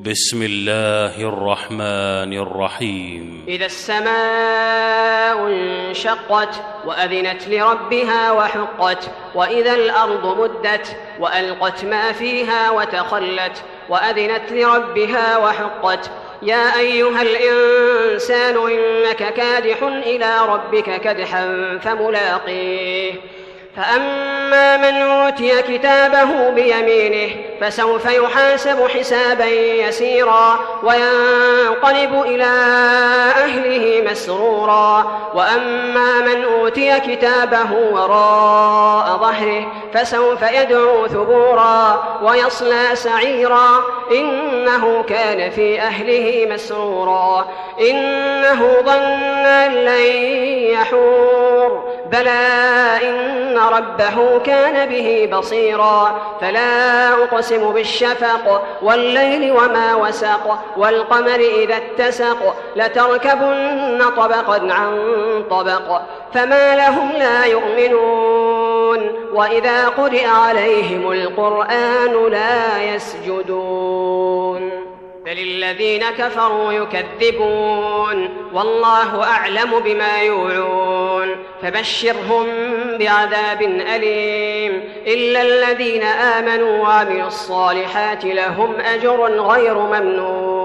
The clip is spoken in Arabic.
بسم الله الرحمن الرحيم. إذا السماء انشقت وأذنت لربها وحقت وإذا الأرض مدت وألقت ما فيها وتخلت وأذنت لربها وحقت يا أيها الإنسان إنك كادح إلى ربك كدحا فملاقيه فأما من أوتي كتابه بيمينه فسوف يحاسب حسابا يسيرا وينقلب إلى أهله مسرورا وأما من أوتي كتابه وراء ظهره فسوف يدعو ثبورا ويصلى سعيرا إنه كان في أهله مسرورا إنه ظن أن لن يحور بلى إن ربه كان به بصيرا فلا أقسم بالشفق والليل وما وسق والقمر إذا اتسق لتركبن طبقا عن طبق فما لهم لا يؤمنون وإذا قرئ عليهم القرآن لا يسجدون بل الذين كفروا يكذبون والله أعلم بما يوعون فبشرهم بعذاب أليم إلا الذين آمنوا وعملوا الصالحات لهم أجر غير ممنون